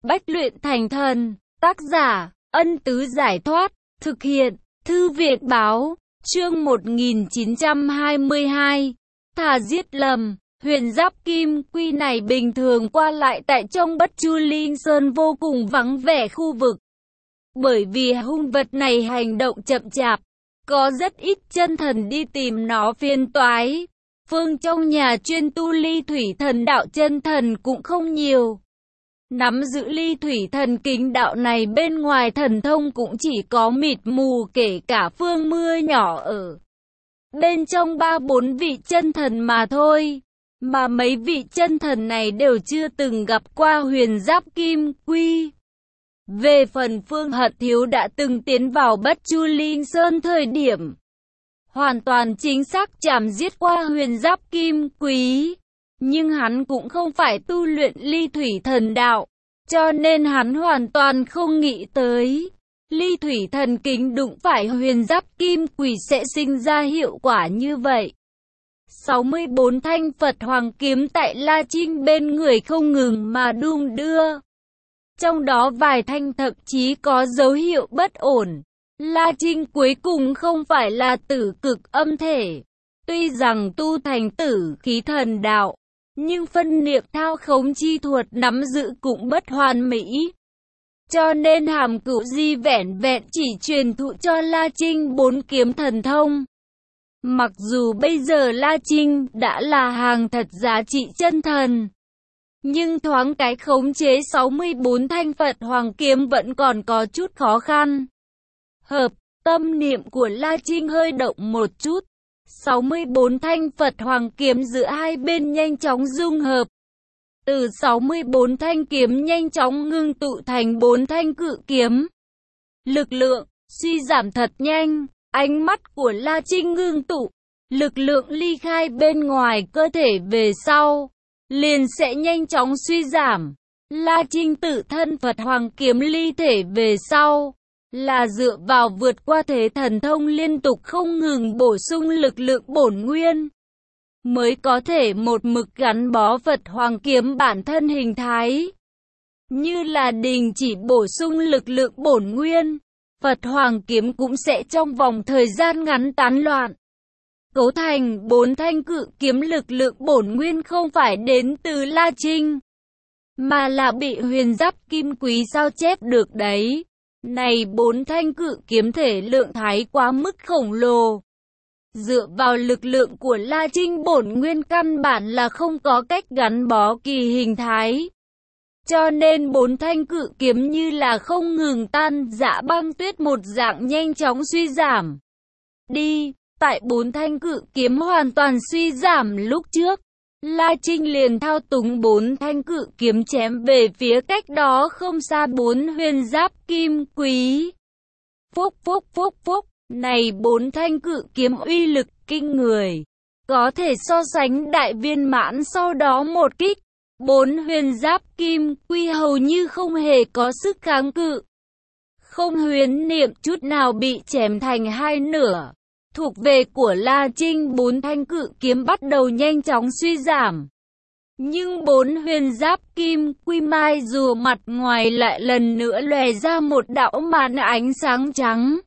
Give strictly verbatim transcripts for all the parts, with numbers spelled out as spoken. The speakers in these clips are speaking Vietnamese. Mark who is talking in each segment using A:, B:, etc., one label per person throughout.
A: Bách luyện thành thần, tác giả, Ân Tứ Giải Thoát, thực hiện, Thư viện Báo, chương một nghìn chín trăm hai mươi hai, thà giết lầm. Huyền giáp kim quy này bình thường qua lại tại trong Bất Chu Linh Sơn vô cùng vắng vẻ khu vực. Bởi vì hung vật này hành động chậm chạp, có rất ít chân thần đi tìm nó phiền toái. Phương trong nhà chuyên tu ly thủy thần đạo chân thần cũng không nhiều. Nắm giữ ly thủy thần kính đạo này bên ngoài thần thông cũng chỉ có mịt mù, kể cả Phương Mưa nhỏ ở bên trong ba bốn vị chân thần mà thôi. Mà mấy vị chân thần này đều chưa từng gặp qua huyền giáp kim quy. Về phần Phương Hận Thiếu đã từng tiến vào Bất Chu Linh Sơn thời điểm hoàn toàn chính xác chảm giết qua huyền giáp kim quý. Nhưng hắn cũng không phải tu luyện ly thủy thần đạo, cho nên hắn hoàn toàn không nghĩ tới ly thủy thần kính đụng phải huyền giáp kim quỷ sẽ sinh ra hiệu quả như vậy. sáu mươi bốn thanh Phật Hoàng kiếm tại La Trinh bên người không ngừng mà đung đưa. Trong đó vài thanh thậm chí có dấu hiệu bất ổn. La Trinh cuối cùng không phải là tử cực âm thể. Tuy rằng tu thành tử khí thần đạo, nhưng phân niệm thao khống chi thuật nắm giữ cũng bất hoàn mỹ. Cho nên Hàm Cửu Di vẻn vẹn chỉ truyền thụ cho La Trinh bốn kiếm thần thông. Mặc dù bây giờ La Trinh đã là hàng thật giá trị chân thần, nhưng thoáng cái khống chế sáu mươi bốn thanh Phật Hoàng kiếm vẫn còn có chút khó khăn. Hợp, tâm niệm của La Trinh hơi động một chút. sáu mươi bốn thanh Phật Hoàng kiếm giữa hai bên nhanh chóng dung hợp. Từ sáu mươi bốn thanh kiếm nhanh chóng ngưng tụ thành bốn thanh cự kiếm. Lực lượng suy giảm thật nhanh. Ánh mắt của La Trinh ngưng tụ, lực lượng ly khai bên ngoài cơ thể về sau, liền sẽ nhanh chóng suy giảm. La Trinh tự thân Phật Hoàng kiếm ly thể về sau, là dựa vào vượt qua thế thần thông liên tục không ngừng bổ sung lực lượng bổn nguyên, mới có thể một mực gắn bó Phật Hoàng kiếm bản thân hình thái. Như là đình chỉ bổ sung lực lượng bổn nguyên, Phật Hoàng kiếm cũng sẽ trong vòng thời gian ngắn tán loạn. Cấu thành bốn thanh cự kiếm, lực lượng bổn nguyên không phải đến từ La Trinh, mà là bị huyền giáp kim quý sao chép được đấy. Này bốn thanh cự kiếm thể lượng thái quá mức khổng lồ. Dựa vào lực lượng của La Trinh bổn nguyên căn bản là không có cách gắn bó kỳ hình thái. Cho nên bốn thanh cự kiếm như là không ngừng tan rã băng tuyết một dạng nhanh chóng suy giảm đi. Tại bốn thanh cự kiếm hoàn toàn suy giảm lúc trước, La Trinh liền thao túng bốn thanh cự kiếm chém về phía cách đó không xa bốn huyền giáp kim quý. Phúc phúc phúc phúc, này bốn thanh cự kiếm uy lực kinh người, có thể so sánh đại viên mãn sau đó một kích. Bốn huyền giáp kim quy hầu như không hề có sức kháng cự, không huyễn niệm chút nào bị chém thành hai nửa. Thuộc về của La Trinh, bốn thanh cự kiếm bắt đầu nhanh chóng suy giảm. Nhưng bốn huyền giáp kim quy mai rùa mặt ngoài lại lần nữa lòe ra một đạo màn ánh sáng trắng.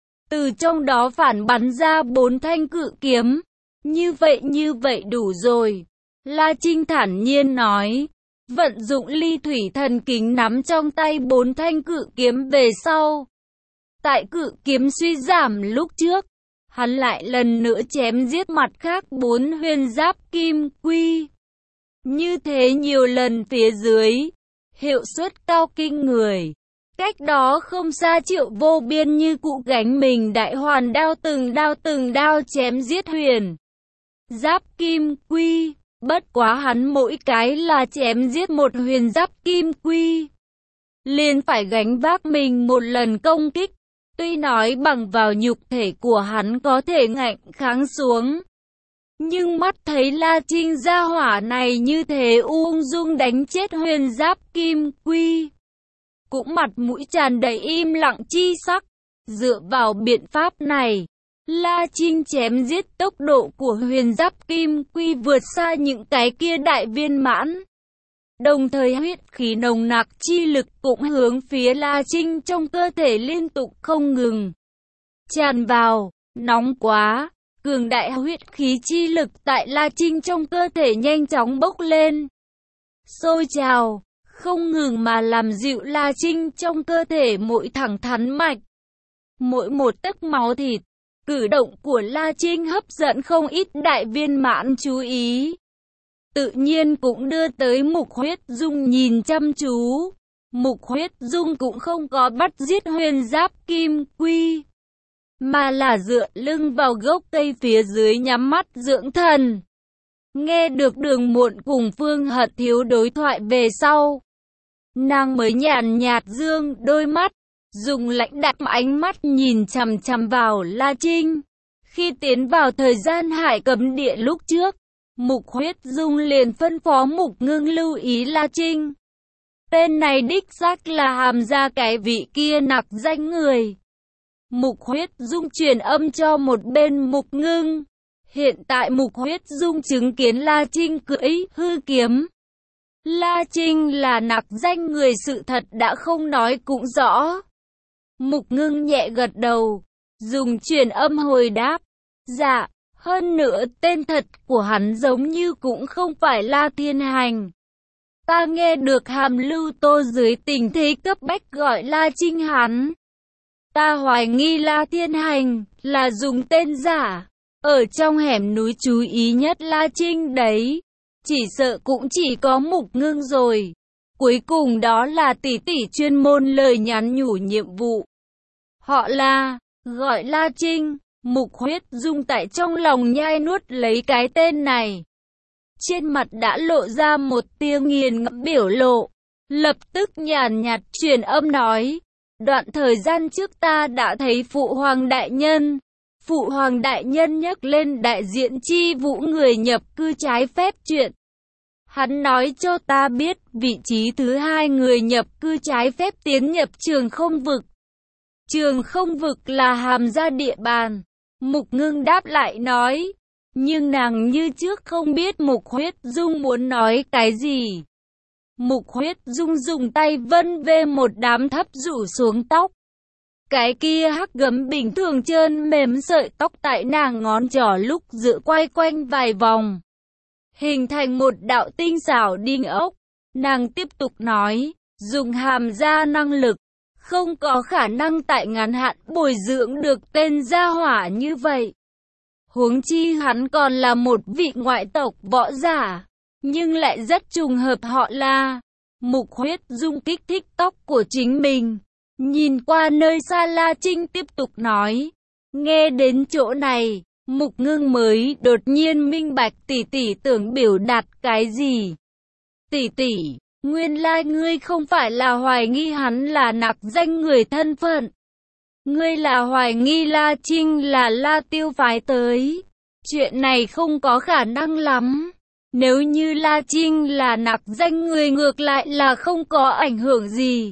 A: Từ trong đó phản bắn ra bốn thanh cự kiếm. Như vậy như vậy đủ rồi. La Trinh thản nhiên nói. Vận dụng ly thủy thần kính nắm trong tay bốn thanh cự kiếm về sau. Tại cự kiếm suy giảm lúc trước, hắn lại lần nữa chém giết mặt khác bốn huyền giáp kim quy. Như thế nhiều lần phía dưới, hiệu suất cao kinh người. Cách đó không xa Triệu Vô Biên như cụ gánh mình đại hoàn đao từng đao từng đao chém giết huyền giáp kim quy. Bất quá hắn mỗi cái là chém giết một huyền giáp kim quy, liền phải gánh vác mình một lần công kích. Tuy nói bằng vào nhục thể của hắn có thể ngạnh kháng xuống, nhưng mắt thấy La Trinh gia hỏa này như thế ung dung đánh chết huyền giáp kim quy, cũng mặt mũi tràn đầy im lặng chi sắc. Dựa vào biện pháp này, La Trinh chém giết tốc độ của huyền giáp kim quy vượt xa những cái kia đại viên mãn. Đồng thời huyết khí nồng nặc chi lực cũng hướng phía La Trinh trong cơ thể liên tục không ngừng tràn vào, nóng quá, cường đại huyết khí chi lực tại La Trinh trong cơ thể nhanh chóng bốc lên, sôi trào, không ngừng mà làm dịu La Trinh trong cơ thể mỗi thẳng thắn mạch, mỗi một tấc máu thịt. Cử động của La Trinh hấp dẫn không ít đại viên mãn chú ý, tự nhiên cũng đưa tới Mục Huyết Dung nhìn chăm chú. Mục Huyết Dung cũng không có bắt giết Huyền Giáp Kim Quy, mà là dựa lưng vào gốc cây phía dưới nhắm mắt dưỡng thần. Nghe được Đường Muộn cùng Phương Hận Thiếu đối thoại về sau, nàng mới nhàn nhạt dương đôi mắt, dùng lãnh đạm ánh mắt nhìn chằm chằm vào La Trinh. Khi tiến vào thời gian hải cấm địa lúc trước, Mục Huyết Dung liền phân phó Mục Ngưng lưu ý La Trinh. Tên này đích xác là Hàm gia cái vị kia nặc danh người. Mục Huyết Dung truyền âm cho một bên Mục Ngưng. Hiện tại Mục Huyết Dung chứng kiến La Trinh cưỡi hư kiếm. La Trinh là nặc danh người, sự thật đã không nói cũng rõ. Mục Ngưng nhẹ gật đầu, dùng truyền âm hồi đáp. Dạ, hơn nữa tên thật của hắn giống như cũng không phải La Thiên Hành. Ta nghe được Hàm Lưu Tô dưới tình thế cấp bách gọi La Trinh hắn. Ta hoài nghi La Thiên Hành là dùng tên giả, ở trong hẻm núi chú ý nhất La Trinh đấy. Chỉ sợ cũng chỉ có Mục Ngưng rồi. Cuối cùng đó là tỷ tỷ chuyên môn lời nhắn nhủ nhiệm vụ. Họ là, gọi La Trinh. Mục Huyết Dung tại trong lòng nhai nuốt lấy cái tên này. Trên mặt đã lộ ra một tia nghiền ngẫm biểu lộ. Lập tức nhàn nhạt truyền âm nói. Đoạn thời gian trước ta đã thấy Phụ Hoàng Đại Nhân. Phụ Hoàng Đại Nhân nhắc lên đại diện chi vũ người nhập cư trái phép chuyện. Hắn nói cho ta biết vị trí thứ hai người nhập cư trái phép tiến nhập Trường Không Vực. Trường Không Vực là Hàm gia địa bàn. Mục Ngưng đáp lại nói. Nhưng nàng như trước không biết Mục Huyết Dung muốn nói cái gì. Mục Huyết Dung dùng tay vân về một đám thấp rủ xuống tóc. Cái kia hắc gấm bình thường trơn mềm sợi tóc tại nàng ngón trỏ lúc dự quay quanh vài vòng, hình thành một đạo tinh xảo đinh ốc. Nàng tiếp tục nói, dùng Hàm gia năng lực, không có khả năng tại ngắn hạn bồi dưỡng được tên gia hỏa như vậy. Huống chi hắn còn là một vị ngoại tộc võ giả, nhưng lại rất trùng hợp họ La. Mục Huyết Dung kích thích tóc của chính mình, nhìn qua nơi xa La Trinh tiếp tục nói. Nghe đến chỗ này, Mục Ngưng mới đột nhiên minh bạch tỷ tỷ tưởng biểu đạt cái gì. Tỷ tỷ, nguyên lai ngươi không phải là hoài nghi hắn là nặc danh người thân phận. Ngươi là hoài nghi La Trinh là La Tiêu phái tới. Chuyện này không có khả năng lắm. Nếu như La Trinh là nặc danh người ngược lại là không có ảnh hưởng gì.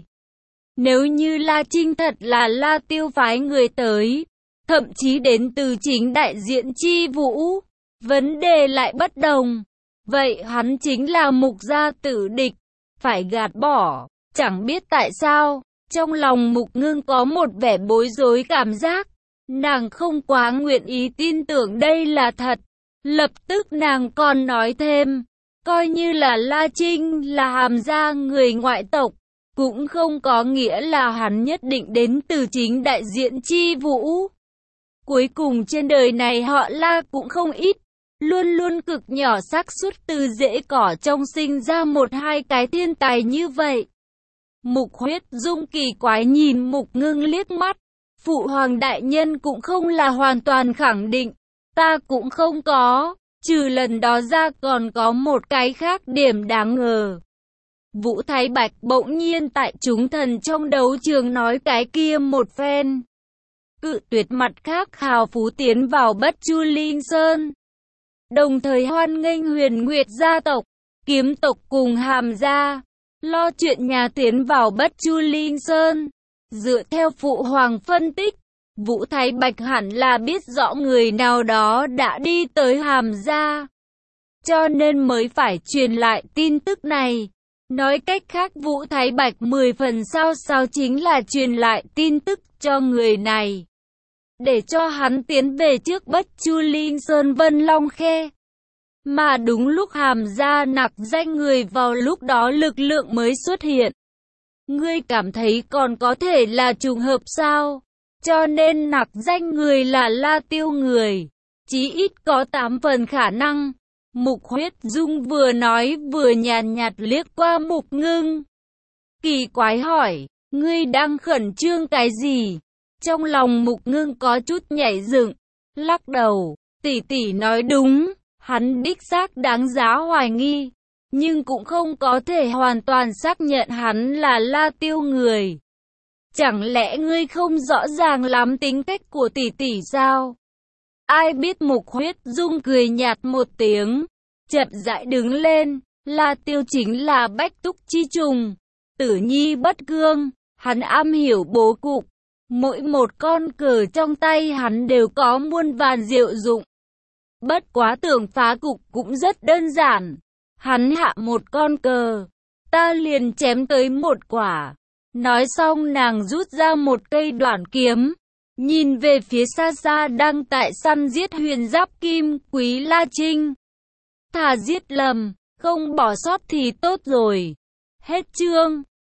A: Nếu như La Trinh thật là La Tiêu phái người tới, thậm chí đến từ chính đại diện chi vũ, vấn đề lại bất đồng. Vậy hắn chính là Mục gia tử địch, phải gạt bỏ. Chẳng biết tại sao, trong lòng Mục Ngưng có một vẻ bối rối cảm giác. Nàng không quá nguyện ý tin tưởng đây là thật. Lập tức nàng còn nói thêm, coi như là La Trinh là Hàm gia người ngoại tộc, cũng không có nghĩa là hắn nhất định đến từ chính đại diện chi vũ. Cuối cùng trên đời này họ La cũng không ít, luôn luôn cực nhỏ xác suất từ rễ cỏ trong sinh ra một hai cái thiên tài như vậy. Mục Huyết Dung kỳ quái nhìn Mục Ngưng liếc mắt. Phụ Hoàng Đại Nhân cũng không là hoàn toàn khẳng định. Ta cũng không có. Trừ lần đó ra còn có một cái khác điểm đáng ngờ. Vũ Thái Bạch bỗng nhiên tại chúng thần trong đấu trường nói cái kia một phen. Cự tuyệt mặt khác hào phú tiến vào Bất Chu Linh Sơn. Đồng thời hoan nghênh Huyền Nguyệt gia tộc, Kiếm tộc cùng Hàm gia. Lo chuyện nhà tiến vào Bất Chu Linh Sơn. Dựa theo Phụ Hoàng phân tích, Vũ Thái Bạch hẳn là biết rõ người nào đó đã đi tới Hàm gia, cho nên mới phải truyền lại tin tức này. Nói cách khác Vũ Thái Bạch mười phần sao sao chính là truyền lại tin tức cho người này, để cho hắn tiến về trước Bất Chu Linh Sơn Vân Long Khe. Mà đúng lúc Hàm Gia nặc danh người vào lúc đó lực lượng mới xuất hiện. Ngươi cảm thấy còn có thể là trùng hợp sao? Cho nên nặc danh người là La Tiêu người. Chí ít có tám phần khả năng. Mục Huyết Dung vừa nói vừa nhàn nhạt liếc qua Mục Ngưng. Kỳ quái hỏi, ngươi đang khẩn trương cái gì? Trong lòng Mục Ngưng có chút nhảy dựng, lắc đầu, tỷ tỷ nói đúng, hắn đích xác đáng giá hoài nghi, nhưng cũng không có thể hoàn toàn xác nhận hắn là La Tiêu người. Chẳng lẽ ngươi không rõ ràng lắm tính cách của tỷ tỷ sao? Ai biết Mục Huyết Dung cười nhạt một tiếng, chậm rãi đứng lên, La Tiêu chính là bách túc chi trùng, tử nhi bất cương, hắn am hiểu bố cục, mỗi một con cờ trong tay hắn đều có muôn vàn diệu dụng. Bất quá tưởng phá cục cũng rất đơn giản, hắn hạ một con cờ, ta liền chém tới một quả. Nói xong nàng rút ra một cây đoản kiếm, nhìn về phía xa xa đang tại săn giết Huyền Giáp Kim Quý La Trinh. Thà giết lầm, không bỏ sót thì tốt rồi. Hết chương.